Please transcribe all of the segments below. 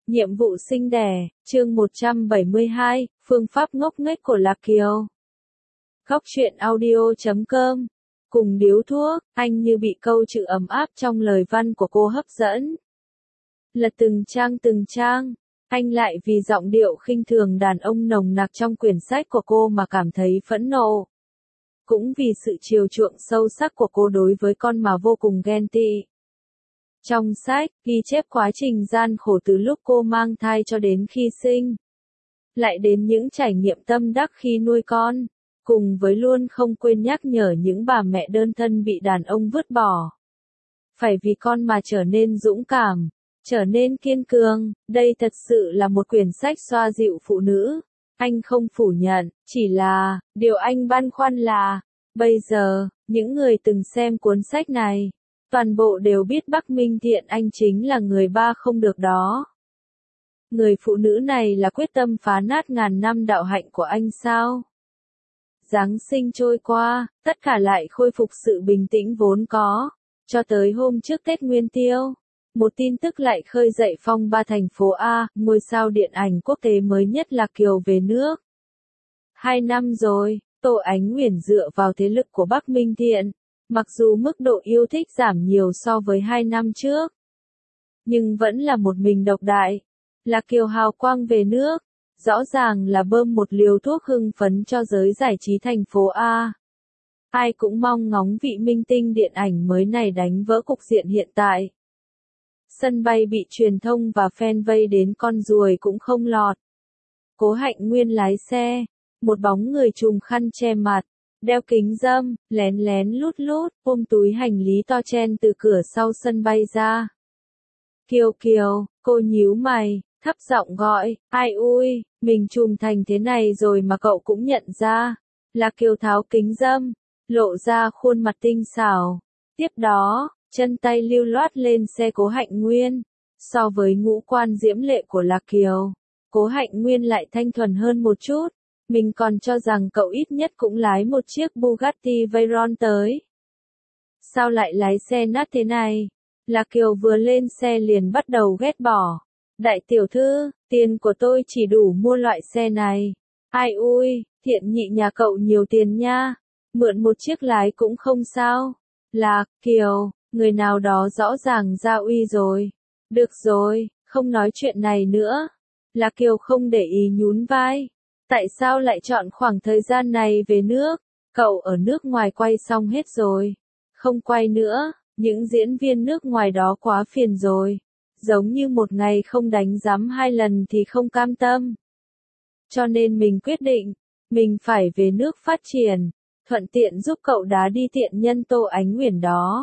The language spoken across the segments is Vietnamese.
Nhiệm vụ sinh đẻ, chương 172, phương pháp ngốc nghếch của Lạc Kiều. Góc truyện audio.com. Cùng điếu thuốc, anh như bị câu chữ ấm áp trong lời văn của cô hấp dẫn. Lật từng trang, anh lại vì giọng điệu khinh thường đàn ông nồng nặc trong quyển sách của cô mà cảm thấy phẫn nộ. Cũng vì sự chiều chuộng sâu sắc của cô đối với con mà vô cùng ghen tị. Trong sách, ghi chép quá trình gian khổ từ lúc cô mang thai cho đến khi sinh. Lại đến những trải nghiệm tâm đắc khi nuôi con. Cùng với luôn không quên nhắc nhở những bà mẹ đơn thân bị đàn ông vứt bỏ. Phải vì con mà trở nên dũng cảm, trở nên kiên cường. Đây thật sự là một quyển sách xoa dịu phụ nữ. Anh không phủ nhận, chỉ là, điều anh băn khoăn là, bây giờ, những người từng xem cuốn sách này, toàn bộ đều biết Bắc Minh Thiện Anh chính là người ba không được đó. Người phụ nữ này là quyết tâm phá nát ngàn năm đạo hạnh của anh sao? Giáng sinh trôi qua, tất cả lại khôi phục sự bình tĩnh vốn có. Cho tới hôm trước Tết Nguyên Tiêu, một tin tức lại khơi dậy phong ba thành phố A, ngôi sao điện ảnh quốc tế mới nhất Lạc Kiều về nước. 2 năm rồi, Tô Ánh Uyển dựa vào thế lực của Bắc Minh Thiện. Mặc dù mức độ yêu thích giảm nhiều so với 2 năm trước, nhưng vẫn là một mình độc đại. Lạc Kiều hào quang về nước, rõ ràng là bơm một liều thuốc hưng phấn cho giới giải trí thành phố A. Ai cũng mong ngóng vị minh tinh điện ảnh mới này đánh vỡ cục diện hiện tại. Sân bay bị truyền thông và fan vây đến con ruồi cũng không lọt. Cố Hạnh Nguyên lái xe, một bóng người trùm khăn che mặt, đeo kính râm, lén lén lút lút, ôm túi hành lý to chen từ cửa sau sân bay ra. Kiều Kiều, cô nhíu mày, thấp giọng gọi, ai ui, mình trùm thành thế này rồi mà cậu cũng nhận ra. Lạc Kiều tháo kính râm, lộ ra khuôn mặt tinh xảo. Tiếp đó, chân tay lưu loát lên xe Cố Hạnh Nguyên. So với ngũ quan diễm lệ của Lạc Kiều, Cố Hạnh Nguyên lại thanh thuần hơn một chút. Mình còn cho rằng cậu ít nhất cũng lái một chiếc Bugatti Veyron tới. Sao lại lái xe nát thế này? Lạc Kiều vừa lên xe liền bắt đầu ghét bỏ. Đại tiểu thư, tiền của tôi chỉ đủ mua loại xe này. Ai ui, Thiện nhị nhà cậu nhiều tiền nha. Mượn một chiếc lái cũng không sao. Lạc Kiều, người nào đó rõ ràng ra uy rồi. Được rồi, không nói chuyện này nữa. Lạc Kiều không để ý nhún vai. Tại sao lại chọn khoảng thời gian này về nước? Cậu ở nước ngoài quay xong hết rồi. Không quay nữa, những diễn viên nước ngoài đó quá phiền rồi. Giống như một ngày không đánh giám 2 lần thì không cam tâm. Cho nên mình quyết định, mình phải về nước phát triển, thuận tiện giúp cậu đá đi tiện nhân Tô Ánh Uyển đó.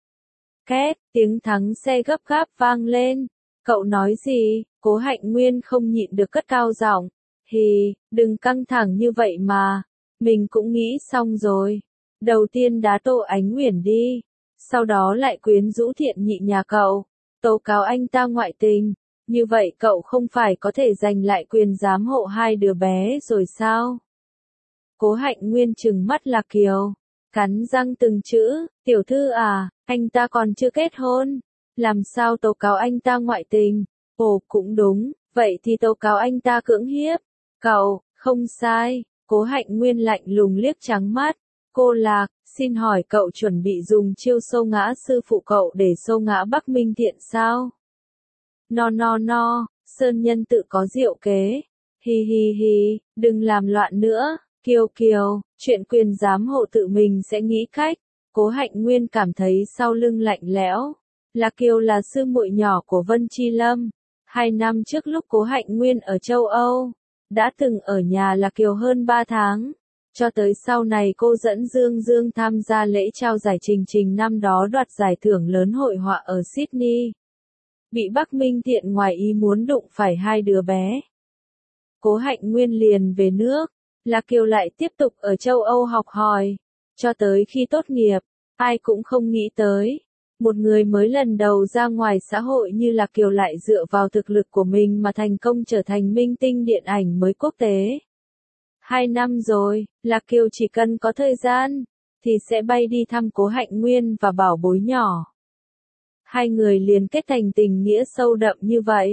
Két, tiếng thắng xe gấp gáp vang lên. Cậu nói gì? Cố Hạnh Nguyên không nhịn được cất cao giọng. Hì, đừng căng thẳng như vậy mà. Mình cũng nghĩ xong rồi. Đầu tiên đá Tô Ánh Uyển đi. Sau đó lại quyến rũ Thiện nhị nhà cậu. Tố cáo anh ta ngoại tình. Như vậy cậu không phải có thể giành lại quyền giám hộ 2 đứa bé rồi sao? Cố Hạnh Nguyên trừng mắt Lạc Kiều. Cắn răng từng chữ. Tiểu thư à, anh ta còn chưa kết hôn. Làm sao tố cáo anh ta ngoại tình? Ồ cũng đúng. Vậy thì tố cáo anh ta cưỡng hiếp. Cậu, không sai. Cố Hạnh Nguyên lạnh lùng liếc trắng mắt. Cô Lạc, xin hỏi cậu chuẩn bị dùng chiêu xô ngã sư phụ cậu để xô ngã Bắc Minh Thiện sao? No, Sơn Nhân tự có diệu kế. Hi, đừng làm loạn nữa. Kiều Kiều, chuyện quyền giám hộ tự mình sẽ nghĩ cách. Cố Hạnh Nguyên cảm thấy sau lưng lạnh lẽo. Lạc Kiều là sư muội nhỏ của Vân Chi Lâm. 2 năm trước lúc Cố Hạnh Nguyên ở châu Âu, đã từng ở nhà Lạc Kiều hơn 3 tháng. Cho tới sau này cô dẫn Dương tham gia lễ trao giải Trình năm đó đoạt giải thưởng lớn hội họa ở Sydney. Bị Bắc Minh Thiện ngoài ý muốn đụng phải 2 đứa bé. Cố Hạnh Nguyên liền về nước. Lạc Kiều lại tiếp tục ở châu Âu học hỏi. Cho tới khi tốt nghiệp, ai cũng không nghĩ tới. Một người mới lần đầu ra ngoài xã hội như Lạc Kiều lại dựa vào thực lực của mình mà thành công trở thành minh tinh điện ảnh mới quốc tế. 2 năm rồi, Lạc Kiều chỉ cần có thời gian, thì sẽ bay đi thăm Cố Hạnh Nguyên và bảo bối nhỏ. 2 người liền kết thành tình nghĩa sâu đậm như vậy.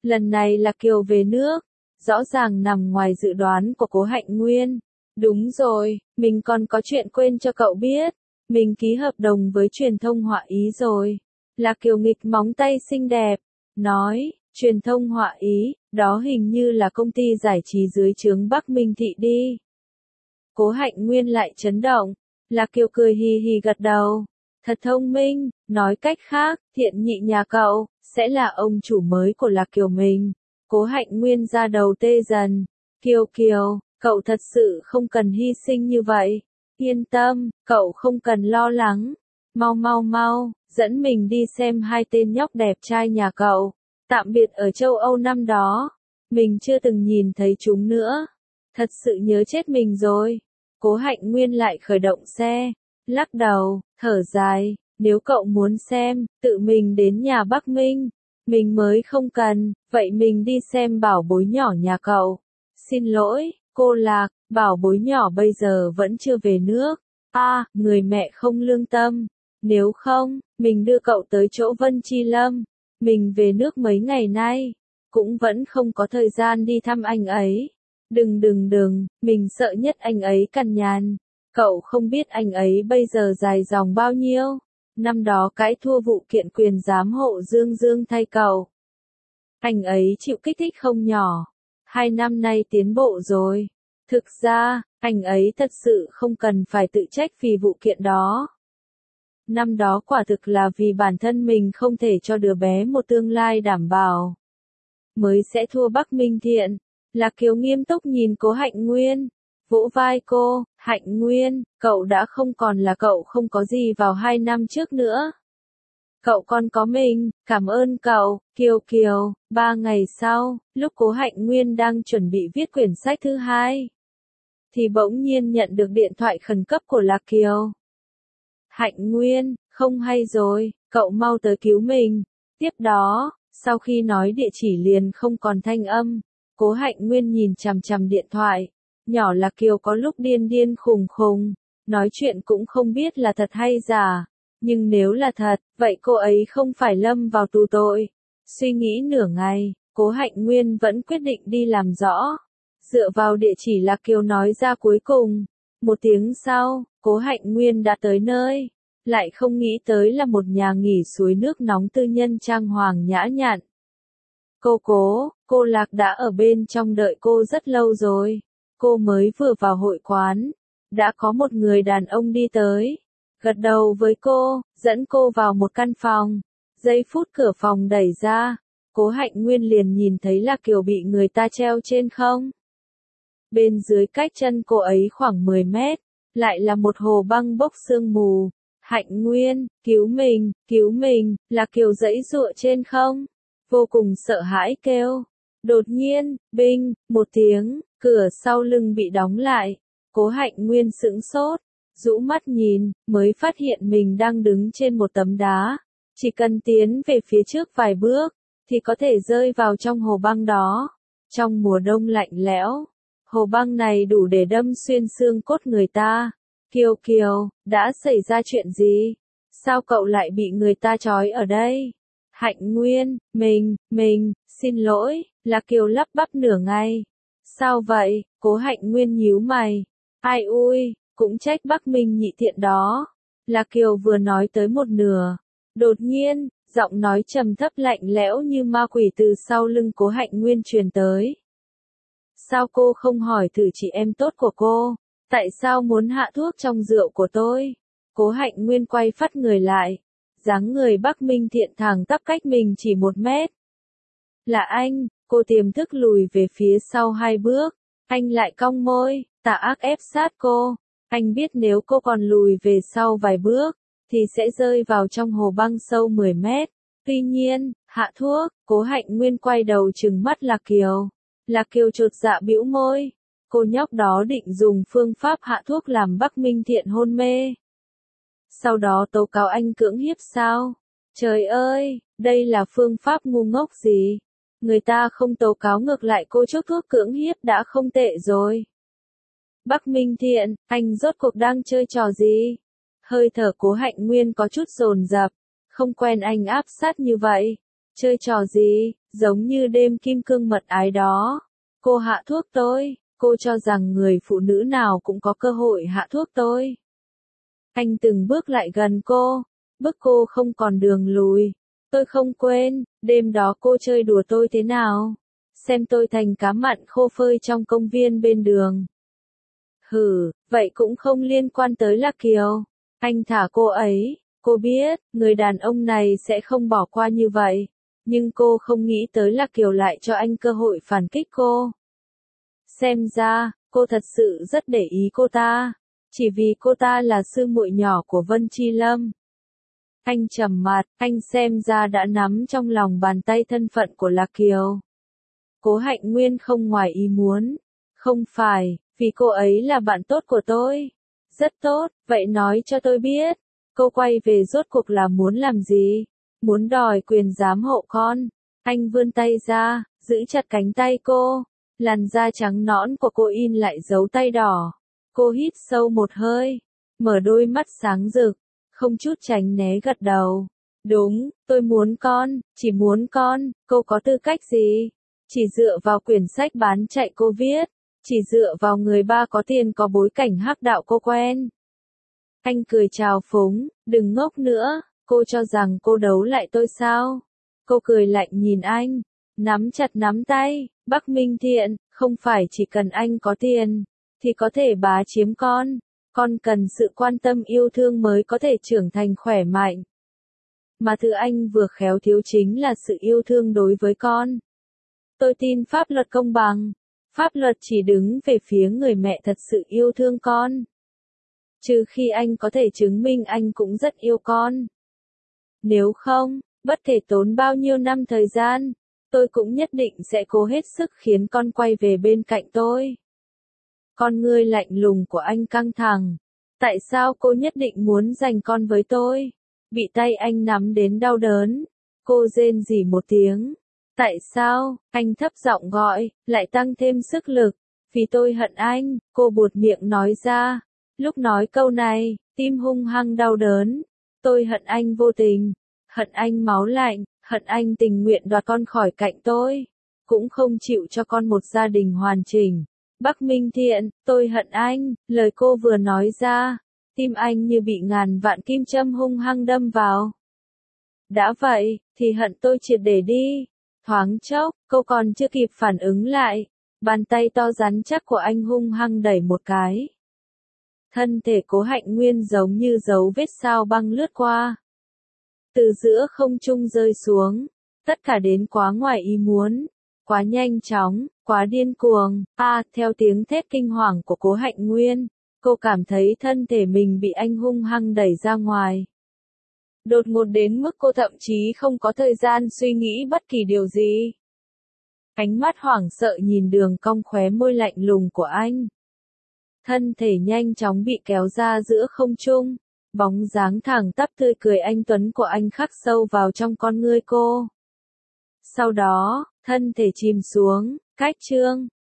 Lần này Lạc Kiều về nước, rõ ràng nằm ngoài dự đoán của Cố Hạnh Nguyên. Đúng rồi, mình còn có chuyện quên cho cậu biết. Mình ký hợp đồng với truyền thông họa Ý rồi. Lạc Kiều nghịch móng tay xinh đẹp, nói, truyền thông họa Ý, đó hình như là công ty giải trí dưới trướng Bắc Minh Thị đi. Cố Hạnh Nguyên lại chấn động, Lạc Kiều cười hì hì gật đầu. Thật thông minh, nói cách khác, Thiện Nhị nhà cậu, sẽ là ông chủ mới của Lạc Kiều mình. Cố Hạnh Nguyên ra đầu tê dần. Kiều Kiều, cậu thật sự không cần hy sinh như vậy. Yên tâm, cậu không cần lo lắng. Mau, dẫn mình đi xem hai tên nhóc đẹp trai nhà cậu. Tạm biệt ở châu Âu năm đó. Mình chưa từng nhìn thấy chúng nữa. Thật sự nhớ chết mình rồi. Cố Hạnh Nguyên lại khởi động xe. Lắc đầu, thở dài. Nếu cậu muốn xem, tự mình đến nhà Bắc Minh. Mình mới không cần, vậy mình đi xem bảo bối nhỏ nhà cậu. Xin lỗi, cô Lạc, bảo bối nhỏ bây giờ vẫn chưa về nước. Người mẹ không lương tâm. Nếu không, mình đưa cậu tới chỗ Vân Chi Lâm. Mình về nước mấy ngày nay, cũng vẫn không có thời gian đi thăm anh ấy. Đừng, mình sợ nhất anh ấy cằn nhằn. Cậu không biết anh ấy bây giờ dài dòng bao nhiêu. Năm đó cãi thua vụ kiện quyền giám hộ Dương thay cậu. Anh ấy chịu kích thích không nhỏ. 2 năm nay tiến bộ rồi. Thực ra, anh ấy thật sự không cần phải tự trách vì vụ kiện đó. Năm đó quả thực là vì bản thân mình không thể cho đứa bé một tương lai đảm bảo. Mới sẽ thua Bắc Minh Thiện. Lạc Kiều nghiêm túc nhìn Cố Hạnh Nguyên. Vỗ vai cô, Hạnh Nguyên, cậu đã không còn là cậu không có gì vào 2 năm trước nữa. Cậu còn có mình, cảm ơn cậu, Kiều. 3 ngày sau, lúc Cố Hạnh Nguyên đang chuẩn bị viết quyển sách thứ 2, thì bỗng nhiên nhận được điện thoại khẩn cấp của Lạc Kiều. Hạnh Nguyên, không hay rồi, cậu mau tới cứu mình. Tiếp đó, sau khi nói địa chỉ liền không còn thanh âm, Cố Hạnh Nguyên nhìn chằm chằm điện thoại. Nhỏ Lạc Kiều có lúc điên khùng, nói chuyện cũng không biết là thật hay giả. Nhưng nếu là thật, vậy cô ấy không phải lâm vào tù tội. Suy nghĩ nửa ngày, Cố Hạnh Nguyên vẫn quyết định đi làm rõ. Dựa vào địa chỉ Lạc Kiều nói ra cuối cùng. 1 tiếng sau, Cố Hạnh Nguyên đã tới nơi. Lại không nghĩ tới là một nhà nghỉ suối nước nóng tư nhân trang hoàng nhã nhặn. Cô Lạc đã ở bên trong đợi cô rất lâu rồi. Cô mới vừa vào hội quán. Đã có một người đàn ông đi tới. Gật đầu với cô, dẫn cô vào một căn phòng. Giây phút cửa phòng đẩy ra, Cố Hạnh Nguyên liền nhìn thấy Lạc Kiều bị người ta treo trên không. Bên dưới cách chân cô ấy khoảng 10 mét, lại là một hồ băng bốc sương mù. Hạnh Nguyên, cứu mình, Lạc Kiều giãy giụa trên không. Vô cùng sợ hãi kêu. Đột nhiên, binh, một tiếng, cửa sau lưng bị đóng lại. Cố Hạnh Nguyên sững sốt, rũ mắt nhìn, mới phát hiện mình đang đứng trên một tấm đá. Chỉ cần tiến về phía trước vài bước, thì có thể rơi vào trong hồ băng đó. Trong mùa đông lạnh lẽo, hồ băng này đủ để đâm xuyên xương cốt người ta. Kiều, đã xảy ra chuyện gì? Sao cậu lại bị người ta trói ở đây? Hạnh Nguyên, mình, xin lỗi, Lạc Kiều lắp bắp nửa ngày. Sao vậy? Cố Hạnh Nguyên nhíu mày. Ai ui, cũng trách Bắc Minh Nhị Thiện đó. Lạc Kiều vừa nói tới một nửa. Đột nhiên, giọng nói trầm thấp lạnh lẽo như ma quỷ từ sau lưng Cố Hạnh Nguyên truyền tới. Sao cô không hỏi thử chị em tốt của cô? Tại sao muốn hạ thuốc trong rượu của tôi? Cố Hạnh Nguyên quay phắt người lại. Dáng người Bắc Minh Thiện thẳng tắp cách mình chỉ 1 mét. Là anh, cô tiềm thức lùi về phía sau 2 bước. Anh lại cong môi, tà ác ép sát cô. Anh biết nếu cô còn lùi về sau vài bước, thì sẽ rơi vào trong hồ băng sâu 10 mét. Tuy nhiên, hạ thuốc, Cố Hạnh Nguyên quay đầu trừng mắt Lạc Kiều. Lạc Kiều chột dạ bĩu môi. Cô nhóc đó định dùng phương pháp hạ thuốc làm Bắc Minh Thiện hôn mê. Sau đó tố cáo anh cưỡng hiếp sao? Trời ơi, đây là phương pháp ngu ngốc gì? Người ta không tố cáo ngược lại cô chuốc thuốc cưỡng hiếp đã không tệ rồi. Bắc Minh Thiện, anh rốt cuộc đang chơi trò gì? Hơi thở Cố Hạnh Nguyên có chút dồn dập, không quen anh áp sát như vậy. Chơi trò gì? giống như đêm kim cương mật ái đó. Cô hạ thuốc tôi, cô cho rằng người phụ nữ nào cũng có cơ hội hạ thuốc tôi. Anh từng bước lại gần cô, bức cô không còn đường lùi. Tôi không quên, đêm đó cô chơi đùa tôi thế nào. Xem tôi thành cá mặn khô phơi trong công viên bên đường. Hử, vậy cũng không liên quan tới Lạc Kiều. Anh thả cô ấy, cô biết, người đàn ông này sẽ không bỏ qua như vậy. Nhưng cô không nghĩ tới Lạc Kiều lại cho anh cơ hội phản kích cô. Xem ra, cô thật sự rất để ý cô ta. Chỉ vì cô ta là sư muội nhỏ của Vân Chi Lâm. Anh trầm mặt, anh xem ra đã nắm trong lòng bàn tay thân phận của Lạc Kiều. Cố Hạnh Nguyên không ngoài ý muốn. Không phải, vì cô ấy là bạn tốt của tôi. Rất tốt, vậy nói cho tôi biết. Cô quay về rốt cuộc là muốn làm gì? Muốn đòi quyền giám hộ con. Anh vươn tay ra, giữ chặt cánh tay cô. Làn da trắng nõn của cô in lại dấu tay đỏ. Cô hít sâu một hơi, mở đôi mắt sáng rực, không chút tránh né gật đầu. Đúng, tôi muốn con, chỉ muốn con, cô có tư cách gì? Chỉ dựa vào quyển sách bán chạy cô viết, chỉ dựa vào người ba có tiền có bối cảnh hắc đạo cô quen. Anh cười chào phúng, đừng ngốc nữa, cô cho rằng cô đấu lại tôi sao? Cô cười lạnh nhìn anh, nắm chặt nắm tay, Bắc Minh Thiện, không phải chỉ cần anh có tiền, thì có thể bá chiếm con cần sự quan tâm yêu thương mới có thể trưởng thành khỏe mạnh. Mà thứ anh vừa khéo thiếu chính là sự yêu thương đối với con. Tôi tin pháp luật công bằng, pháp luật chỉ đứng về phía người mẹ thật sự yêu thương con. Trừ khi anh có thể chứng minh anh cũng rất yêu con. Nếu không, bất kể tốn bao nhiêu năm thời gian, tôi cũng nhất định sẽ cố hết sức khiến con quay về bên cạnh tôi. Con ngươi lạnh lùng của anh căng thẳng. Tại sao cô nhất định muốn giành con với tôi? Bị tay anh nắm đến đau đớn. Cô rên rỉ một tiếng. Tại sao? Anh thấp giọng gọi, lại tăng thêm sức lực. Vì tôi hận anh, cô buột miệng nói ra. Lúc nói câu này, tim hung hăng đau đớn. Tôi hận anh vô tình. Hận anh máu lạnh, hận anh tình nguyện đoạt con khỏi cạnh tôi. Cũng không chịu cho con một gia đình hoàn chỉnh. Bắc Minh Thiện, tôi hận anh, lời cô vừa nói ra, tim anh như bị ngàn vạn kim châm hung hăng đâm vào. Đã vậy, thì hận tôi triệt để đi. Thoáng chốc, cô còn chưa kịp phản ứng lại, bàn tay to rắn chắc của anh hung hăng đẩy một cái. Thân thể Cố Hạnh Nguyên giống như dấu vết sao băng lướt qua. Từ giữa không trung rơi xuống, tất cả đến quá ngoài ý muốn. Quá nhanh chóng, quá điên cuồng, theo tiếng thét kinh hoàng của Cố Hạnh Nguyên, cô cảm thấy thân thể mình bị anh hung hăng đẩy ra ngoài. Đột ngột đến mức cô thậm chí không có thời gian suy nghĩ bất kỳ điều gì. Ánh mắt hoảng sợ nhìn đường cong khóe môi lạnh lùng của anh. Thân thể nhanh chóng bị kéo ra giữa không trung, bóng dáng thẳng tắp tươi cười anh tuấn của anh khắc sâu vào trong con ngươi cô. Sau đó, thân thể chìm xuống, cách chương.